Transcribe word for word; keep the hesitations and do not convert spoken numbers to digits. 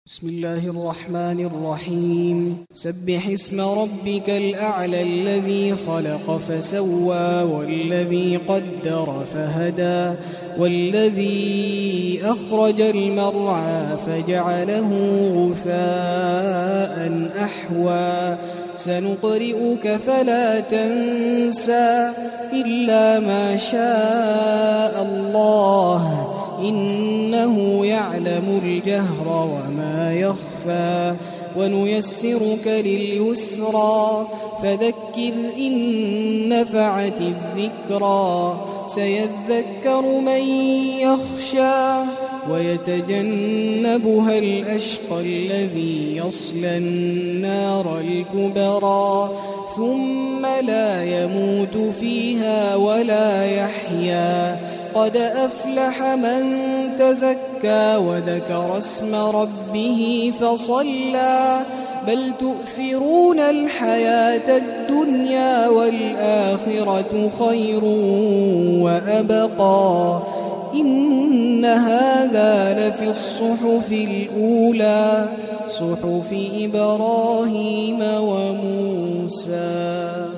بسم الله الرحمن الرحيم سبح اسم ربك الأعلى الذي خلق فسوى والذي قدر فهدى والذي أخرج المرعى فجعله غثاء أحوى سنقرئك فلا تنسى إلا ما شاء الله إنه يعلم الجهر وما يخفى ونيسرك لليسرى فذكر إن نفعت الذكرى سيذكر من يخشى ويتجنبها الأشقى الذي يصلى النار الكبرى ثم لا يموت فيها ولا يحيا قد أفلح من تزكى وذكر اسم ربه فصلى بل تؤثرون الحياة الدنيا والآخرة خير وأبقى إن هذا لفي الصحف الأولى صحف إبراهيم وموسى.